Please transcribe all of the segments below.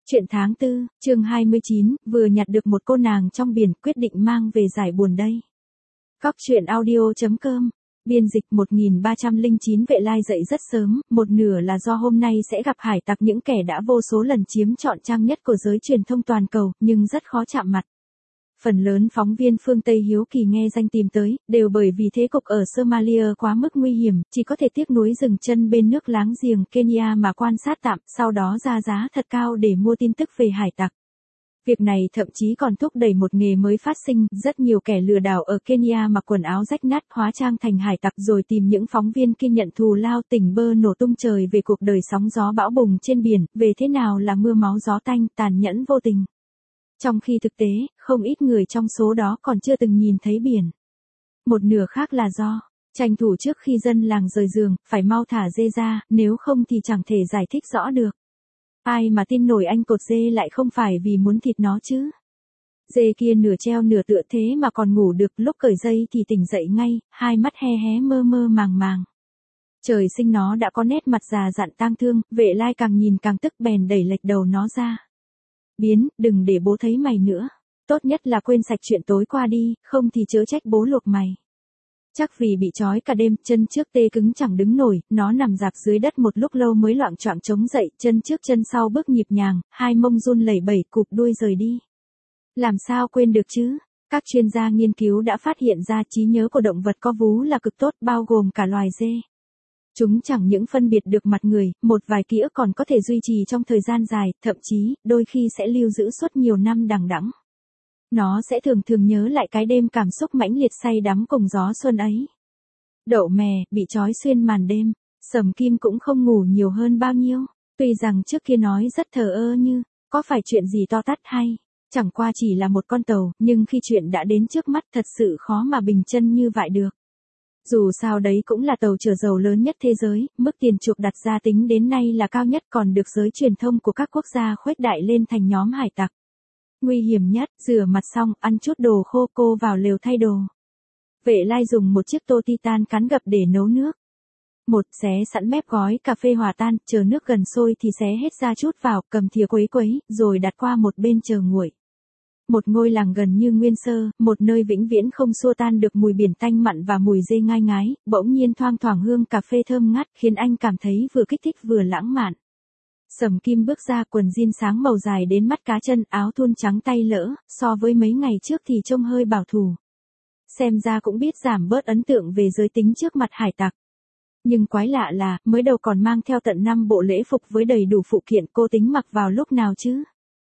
Chuyện tháng 4, chương 29, vừa nhặt được một cô nàng trong biển, quyết định mang về giải buồn đây. Góc truyện audio.com. Biên dịch 1309. Vệ Lai dậy rất sớm, một nửa là do hôm nay sẽ gặp hải tặc, những kẻ đã vô số lần chiếm trọn trang nhất của giới truyền thông toàn cầu, nhưng rất khó chạm mặt. Phần lớn phóng viên phương Tây hiếu kỳ nghe danh tìm tới, đều bởi vì thế cục ở Somalia quá mức nguy hiểm, chỉ có thể tiếc nuối dừng chân bên nước láng giềng Kenya mà quan sát tạm, sau đó ra giá thật cao để mua tin tức về hải tặc. Việc này thậm chí còn thúc đẩy một nghề mới phát sinh, rất nhiều kẻ lừa đảo ở Kenya mặc quần áo rách nát hóa trang thành hải tặc rồi tìm những phóng viên kia nhận thù lao, tỉnh bơ nổ tung trời về cuộc đời sóng gió bão bùng trên biển, về thế nào là mưa máu gió tanh, tàn nhẫn vô tình. Trong khi thực tế, không ít người trong số đó còn chưa từng nhìn thấy biển. Một nửa khác là do tranh thủ trước khi dân làng rời giường, phải mau thả dê ra, nếu không thì chẳng thể giải thích rõ được. Ai mà tin nổi anh cột dê lại không phải vì muốn thịt nó chứ. Dê kia nửa treo nửa tựa thế mà còn ngủ được, lúc cởi dây thì tỉnh dậy ngay, hai mắt hé hé mơ mơ màng màng. Trời sinh nó đã có nét mặt già dặn tang thương, Vệ Lai càng nhìn càng tức bèn đẩy lệch đầu nó ra. Biến, đừng để bố thấy mày nữa. Tốt nhất là quên sạch chuyện tối qua đi, không thì chớ trách bố luộc mày. Chắc vì bị trói cả đêm, chân trước tê cứng chẳng đứng nổi, nó nằm rạp dưới đất một lúc lâu mới loạng choạng chống dậy, chân trước chân sau bước nhịp nhàng, hai mông run lẩy bẩy cụp đuôi rời đi. Làm sao quên được chứ? Các chuyên gia nghiên cứu đã phát hiện ra trí nhớ của động vật có vú là cực tốt, bao gồm cả loài dê. Chúng chẳng những phân biệt được mặt người, một vài ký ức còn có thể duy trì trong thời gian dài, thậm chí, đôi khi sẽ lưu giữ suốt nhiều năm đằng đẵng. Nó sẽ thường thường nhớ lại cái đêm cảm xúc mãnh liệt say đắm cùng gió xuân ấy. Đậu mè, bị trói xuyên màn đêm, Sầm Kim cũng không ngủ nhiều hơn bao nhiêu, tuy rằng trước kia nói rất thờ ơ như, có phải chuyện gì to tát hay, chẳng qua chỉ là một con tàu, nhưng khi chuyện đã đến trước mắt thật sự khó mà bình chân như vậy được. Dù sao đấy cũng là tàu chở dầu lớn nhất thế giới, mức tiền chuộc đặt ra tính đến nay là cao nhất, còn được giới truyền thông của các quốc gia khuếch đại lên thành nhóm hải tặc. Nguy hiểm nhất, rửa mặt xong, ăn chút đồ khô, cô vào lều thay đồ. Vệ Lai dùng một chiếc tô titan cán gập để nấu nước. Xé sẵn mép gói cà phê hòa tan, chờ nước gần sôi thì xé hết ra chút vào, cầm thìa quấy quấy, rồi đặt qua một bên chờ nguội. Một ngôi làng gần như nguyên sơ, một nơi vĩnh viễn không xua tan được mùi biển tanh mặn và mùi dê ngai ngái, bỗng nhiên thoang thoảng hương cà phê thơm ngát, khiến anh cảm thấy vừa kích thích vừa lãng mạn. Sầm Kim bước ra, quần jean sáng màu dài đến mắt cá chân, áo thun trắng tay lỡ, so với mấy ngày trước thì trông hơi bảo thủ. Xem ra cũng biết giảm bớt ấn tượng về giới tính trước mặt hải tặc. Nhưng quái lạ là, mới đầu còn mang theo tận 5 bộ lễ phục với đầy đủ phụ kiện, cô tính mặc vào lúc nào chứ?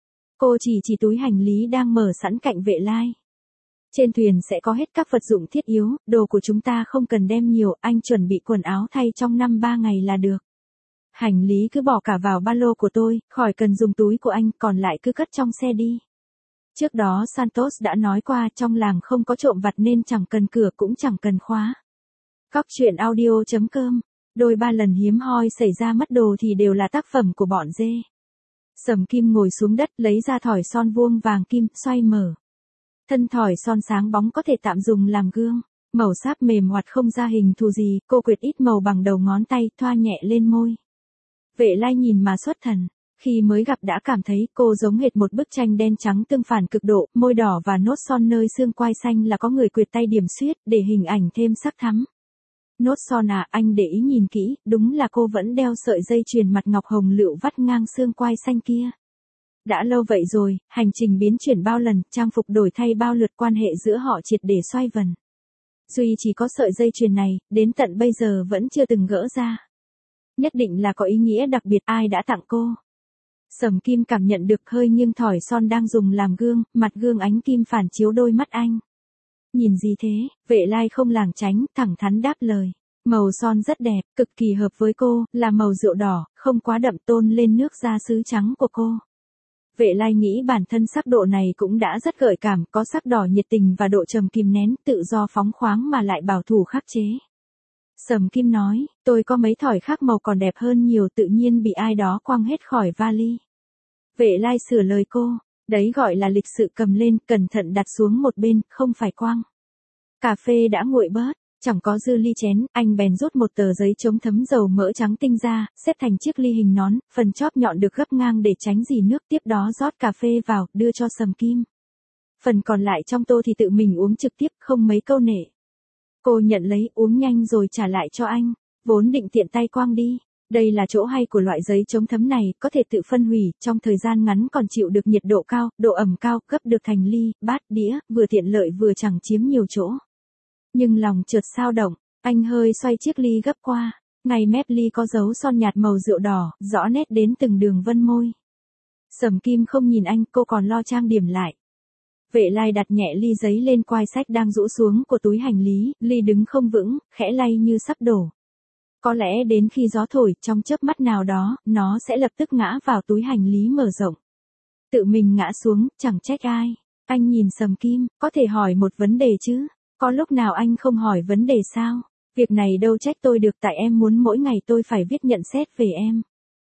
Cô chỉ túi hành lý đang mở sẵn cạnh Vệ Lai. Trên thuyền sẽ có hết các vật dụng thiết yếu, đồ của chúng ta không cần đem nhiều, anh chuẩn bị quần áo thay trong 5-3 ngày là được. Hành lý cứ bỏ cả vào ba lô của tôi, khỏi cần dùng túi của anh, còn lại cứ cất trong xe đi. Trước đó Santos đã nói qua, trong làng không có trộm vặt nên chẳng cần cửa cũng chẳng cần khóa. Góc truyện audio.com. Đôi ba lần hiếm hoi xảy ra mất đồ thì đều là tác phẩm của bọn dê. Sầm Kim ngồi xuống đất, lấy ra thỏi son vuông vàng kim, xoay mở. Thân thỏi son sáng bóng có thể tạm dùng làm gương. Màu sáp mềm hoạt không ra hình thù gì, cô quyệt ít màu bằng đầu ngón tay, thoa nhẹ lên môi. Vệ Lai nhìn mà xuất thần. Khi mới gặp đã cảm thấy cô giống hệt một bức tranh đen trắng tương phản cực độ, môi đỏ và nốt son nơi xương quai xanh là có người quyệt tay điểm xuyết, để hình ảnh thêm sắc thắm. Nốt son à, anh để ý nhìn kỹ, đúng là cô vẫn đeo sợi dây chuyền mặt ngọc hồng lựu vắt ngang xương quai xanh kia. Đã lâu vậy rồi, hành trình biến chuyển bao lần, trang phục đổi thay bao lượt, quan hệ giữa họ triệt để xoay vần. Duy chỉ có sợi dây chuyền này, đến tận bây giờ vẫn chưa từng gỡ ra. Nhất định là có ý nghĩa đặc biệt, ai đã tặng cô. Sầm Kim cảm nhận được hơi nghiêng thỏi son đang dùng làm gương, mặt gương ánh kim phản chiếu đôi mắt anh. Nhìn gì thế? Vệ Lai không lảng tránh, thẳng thắn đáp lời. Màu son rất đẹp, cực kỳ hợp với cô, là màu rượu đỏ, không quá đậm, tôn lên nước da sứ trắng của cô. Vệ Lai nghĩ bản thân sắc độ này cũng đã rất gợi cảm, có sắc đỏ nhiệt tình và độ trầm kìm nén, tự do phóng khoáng mà lại bảo thủ khắc chế. Sầm Kim nói, tôi có mấy thỏi khác màu còn đẹp hơn nhiều, tự nhiên bị ai đó quăng hết khỏi vali. Vệ Lai sửa lời cô, đấy gọi là lịch sự, cầm lên, cẩn thận đặt xuống một bên, không phải quăng. Cà phê đã nguội bớt, Chẳng có dư ly chén, anh bèn rút một tờ giấy chống thấm dầu mỡ trắng tinh ra, xếp thành chiếc ly hình nón, phần chóp nhọn được gấp ngang để tránh rỉ nước, tiếp đó rót cà phê vào, đưa cho Sầm Kim. Phần còn lại trong tô thì tự mình uống trực tiếp, không mấy câu nệ. Cô nhận lấy, uống nhanh rồi trả lại cho anh, vốn định tiện tay quăng đi. Đây là chỗ hay của loại giấy chống thấm này, có thể tự phân hủy, trong thời gian ngắn còn chịu được nhiệt độ cao, độ ẩm cao, gấp được thành ly, bát, đĩa, vừa tiện lợi vừa chẳng chiếm nhiều chỗ. Nhưng lòng chợt xao động, anh hơi xoay chiếc ly gấp qua, ngay mép ly có dấu son nhạt màu rượu đỏ, rõ nét đến từng đường vân môi. Sầm Kim không nhìn anh, cô còn lo trang điểm lại. Vệ Lai đặt nhẹ ly giấy lên quai sách đang rũ xuống của túi hành lý, ly đứng không vững, khẽ lay như sắp đổ. Có lẽ đến khi gió thổi, trong chớp mắt nào đó, nó sẽ lập tức ngã vào túi hành lý mở rộng. Tự mình ngã xuống, chẳng trách ai. Anh nhìn Sầm Kim, có thể hỏi một vấn đề chứ? Có lúc nào anh không hỏi vấn đề sao? Việc này đâu trách tôi được, tại em muốn mỗi ngày tôi phải viết nhận xét về em.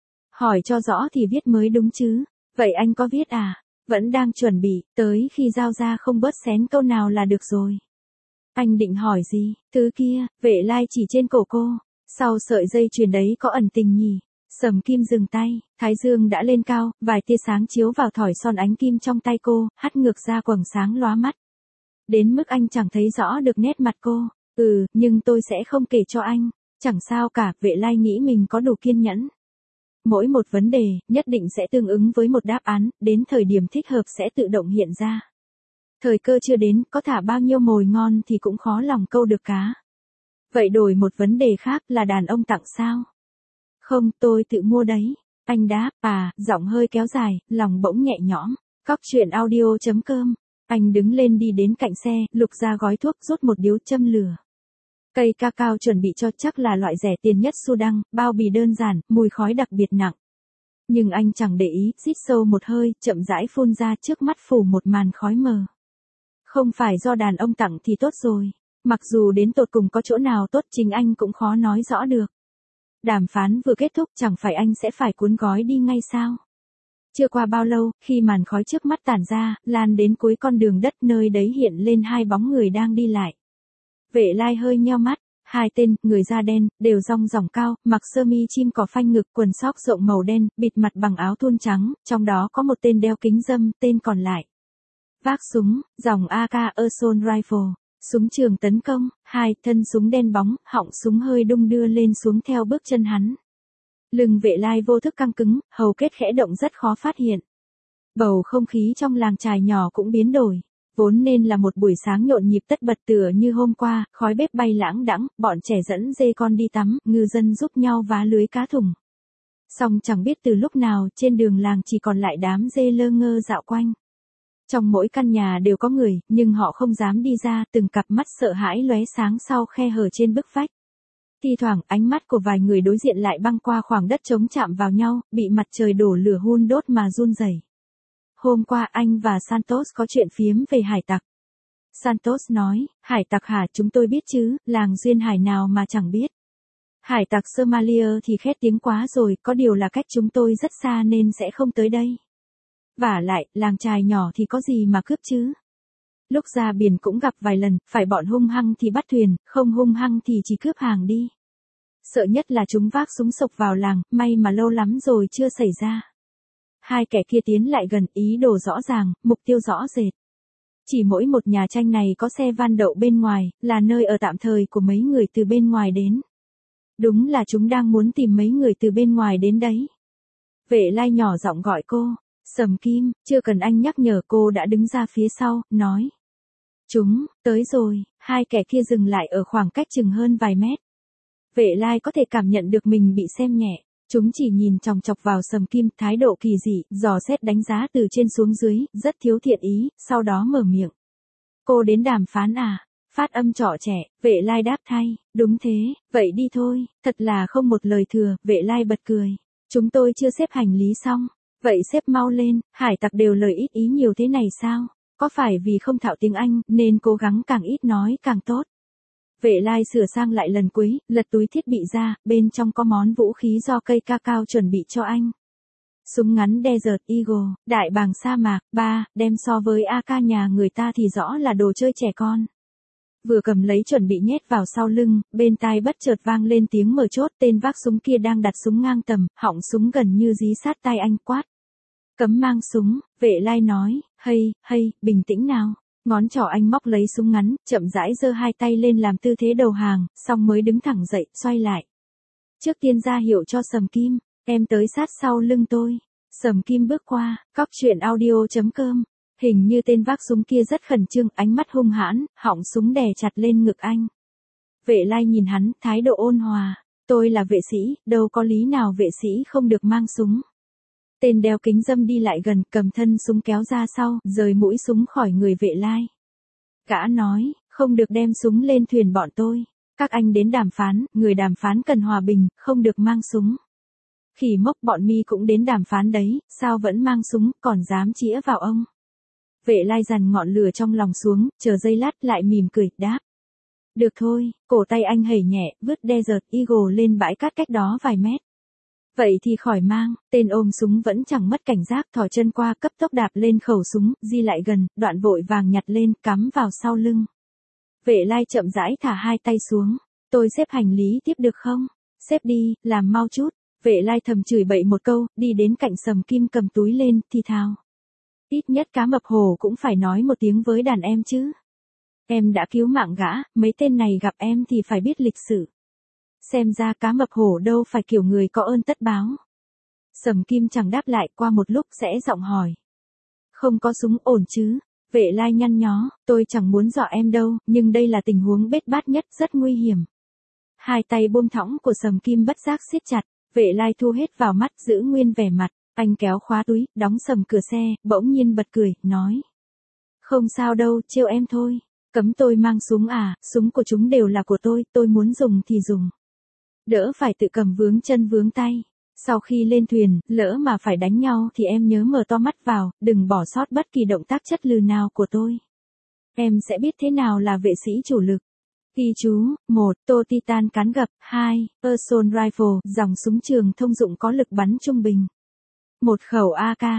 Hỏi cho rõ thì viết mới đúng chứ. Vậy anh có viết à? Vẫn đang chuẩn bị, tới khi giao ra không bớt xén câu nào là được rồi. Anh định hỏi gì? Thứ kia, Vệ Lai chỉ trên cổ cô. Sau sợi dây chuyền đấy có ẩn tình nhỉ? Sầm Kim dừng tay, thái dương đã lên cao, vài tia sáng chiếu vào thỏi son ánh kim trong tay cô, hắt ngược ra quầng sáng lóa mắt. Đến mức anh chẳng thấy rõ được nét mặt cô. Nhưng tôi sẽ không kể cho anh. Chẳng sao cả, Vệ Lai nghĩ mình có đủ kiên nhẫn. Mỗi một vấn đề, nhất định sẽ tương ứng với một đáp án, đến thời điểm thích hợp sẽ tự động hiện ra. Thời cơ chưa đến, có thả bao nhiêu mồi ngon thì cũng khó lòng câu được cá. Vậy đổi một vấn đề khác, là đàn ông tặng sao? Không, tôi tự mua đấy. Anh đáp, giọng hơi kéo dài, lòng bỗng nhẹ nhõm. Cóc truyện audio.com. Anh đứng lên đi đến cạnh xe, lục ra gói thuốc, rút một điếu châm lửa. Cây cacao chuẩn bị cho chắc là loại rẻ tiền nhất Sudan, bao bì đơn giản, mùi khói đặc biệt nặng. Nhưng anh chẳng để ý, hít sâu một hơi, chậm rãi phun ra, trước mắt phủ một màn khói mờ. Không phải do đàn ông tặng thì tốt rồi. Mặc dù đến tột cùng có chỗ nào tốt, chính anh cũng khó nói rõ được. Đàm phán vừa kết thúc, chẳng phải anh sẽ phải cuốn gói đi ngay sao? Chưa qua bao lâu, khi màn khói trước mắt tản ra, lan đến cuối con đường đất, nơi đấy hiện lên hai bóng người đang đi lại. Vệ Lai hơi nheo mắt, hai tên, người da đen, đều rong ròng cao, mặc sơ mi chim cỏ phanh ngực, quần sóc rộng màu đen, bịt mặt bằng áo thun trắng, trong đó có một tên đeo kính râm, tên còn lại vác súng, dòng AK Assault Rifle, súng trường tấn công, hai thân súng đen bóng, họng súng hơi đung đưa lên xuống theo bước chân hắn. Lưng Vệ Lai vô thức căng cứng, hầu kết khẽ động rất khó phát hiện. Bầu không khí trong làng chài nhỏ cũng biến đổi. Vốn nên là một buổi sáng nhộn nhịp tất bật tựa như hôm qua, khói bếp bay lãng đãng, bọn trẻ dẫn dê con đi tắm, ngư dân giúp nhau vá lưới cá thùng. Song chẳng biết từ lúc nào, trên đường làng chỉ còn lại đám dê lơ ngơ dạo quanh. Trong mỗi căn nhà đều có người, nhưng họ không dám đi ra, từng cặp mắt sợ hãi lóe sáng sau khe hở trên bức vách. Thi thoảng, ánh mắt của vài người đối diện lại băng qua khoảng đất trống chạm vào nhau, bị mặt trời đổ lửa hun đốt mà run rẩy. Hôm qua anh và Santos có chuyện phiếm về hải tặc. Santos nói, hải tặc hả, chúng tôi biết chứ, làng duyên hải nào mà chẳng biết. Hải tặc Somalia thì khét tiếng quá rồi, có điều là cách chúng tôi rất xa nên sẽ không tới đây. Vả lại, làng chài nhỏ thì có gì mà cướp chứ. Lúc ra biển cũng gặp vài lần, phải bọn hung hăng thì bắt thuyền, không hung hăng thì chỉ cướp hàng đi. Sợ nhất là chúng vác súng sộc vào làng, may mà lâu lắm rồi chưa xảy ra. Hai kẻ kia tiến lại gần, ý đồ rõ ràng, mục tiêu rõ rệt. Chỉ mỗi một nhà tranh này có xe van đậu bên ngoài, là nơi ở tạm thời của mấy người từ bên ngoài đến. Đúng là chúng đang muốn tìm mấy người từ bên ngoài đến đấy. Vệ Lai nhỏ giọng gọi cô, Sầm Kim, chưa cần anh nhắc nhở, cô đã đứng ra phía sau, nói. Chúng, tới rồi, hai kẻ kia dừng lại ở khoảng cách chừng hơn vài mét. Vệ Lai có thể cảm nhận được mình bị xem nhẹ. Chúng chỉ nhìn chòng chọc vào Sầm Kim, thái độ kỳ dị, dò xét đánh giá từ trên xuống dưới, rất thiếu thiện ý, sau đó mở miệng. Cô đến đàm phán à? Phát âm trọ trẻ, Vệ Lai đáp thay, đúng thế, vậy đi thôi, thật là không một lời thừa, Vệ Lai bật cười. Chúng tôi chưa xếp hành lý xong, vậy xếp mau lên, hải tặc đều lời ít ý nhiều thế này sao? Có phải vì không thạo tiếng Anh, nên cố gắng càng ít nói càng tốt? Vệ Lai sửa sang lại lần cuối, lật túi thiết bị ra, bên trong có món vũ khí do cây cacao chuẩn bị cho anh. Súng ngắn Desert Eagle, đại bàng sa mạc, đem so với AK nhà người ta thì rõ là đồ chơi trẻ con. Vừa cầm lấy chuẩn bị nhét vào sau lưng, bên tai bất chợt vang lên tiếng mở chốt, tên vác súng kia đang đặt súng ngang tầm, họng súng gần như dí sát tai anh, quát. Cấm mang súng, Vệ Lai nói, hay, bình tĩnh nào. Ngón trỏ anh móc lấy súng ngắn, chậm rãi giơ hai tay lên làm tư thế đầu hàng, xong mới đứng thẳng dậy, xoay lại. Trước tiên ra hiệu cho Sầm Kim, em tới sát sau lưng tôi. Sầm Kim bước qua, cóc truyện audio.com. Hình như tên vác súng kia rất khẩn trương, ánh mắt hung hãn, họng súng đè chặt lên ngực anh. Vệ Lai nhìn hắn, thái độ ôn hòa. Tôi là vệ sĩ, đâu có lý nào vệ sĩ không được mang súng. Tên đeo kính râm đi lại gần, cầm thân súng kéo ra sau, rời mũi súng khỏi người Vệ Lai. Gã nói, không được đem súng lên thuyền bọn tôi. Các anh đến đàm phán, người đàm phán cần hòa bình, không được mang súng. Khỉ mốc bọn mi cũng đến đàm phán đấy, sao vẫn mang súng, còn dám chĩa vào ông. Vệ Lai dằn ngọn lửa trong lòng xuống, chờ giây lát lại mỉm cười, đáp. Được thôi, cổ tay anh hẩy nhẹ, vứt Desert Eagle lên bãi cát cách đó vài mét. Vậy thì khỏi mang, tên ôm súng vẫn chẳng mất cảnh giác, thò chân qua cấp tốc đạp lên khẩu súng, di lại gần, đoạn vội vàng nhặt lên, cắm vào sau lưng. Vệ Lai chậm rãi thả hai tay xuống. Tôi xếp hành lý tiếp được không? Xếp đi, làm mau chút. Vệ Lai thầm chửi bậy một câu, đi đến cạnh Sầm Kim cầm túi lên, thì thào. Ít nhất cá mập hồ cũng phải nói một tiếng với đàn em chứ. Em đã cứu mạng gã, mấy tên này gặp em thì phải biết lịch sử. Xem ra cá mập hổ đâu phải kiểu người có ơn tất báo. Sầm Kim chẳng đáp lại, qua một lúc sẽ giọng hỏi. Không có súng ổn chứ? Vệ Lai nhăn nhó, tôi chẳng muốn dọa em đâu, nhưng đây là tình huống bết bát nhất, rất nguy hiểm. Hai tay buông thõng của Sầm Kim bất giác siết chặt, Vệ Lai thu hết vào mắt, giữ nguyên vẻ mặt, anh kéo khóa túi, đóng sầm cửa xe, bỗng nhiên bật cười, nói. Không sao đâu, trêu em thôi. Cấm tôi mang súng à, súng của chúng đều là của tôi muốn dùng thì dùng. Đỡ phải tự cầm vướng chân vướng tay. Sau khi lên thuyền, lỡ mà phải đánh nhau thì em nhớ mở to mắt vào, đừng bỏ sót bất kỳ động tác chất lừ nào của tôi. Em sẽ biết thế nào là vệ sĩ chủ lực. Ghi chú, 1. Tô Titan cán gập, 2. Assault Rifle, dòng súng trường thông dụng có lực bắn trung bình. Một khẩu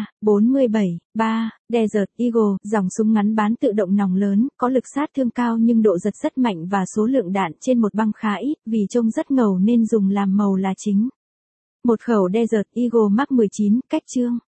AK-47, 3. Desert Eagle, dòng súng ngắn bán tự động nòng lớn, có lực sát thương cao nhưng độ giật rất mạnh và số lượng đạn trên một băng khá ít, vì trông rất ngầu nên dùng làm màu là chính. Một khẩu Desert Eagle Mark 19, cách chương.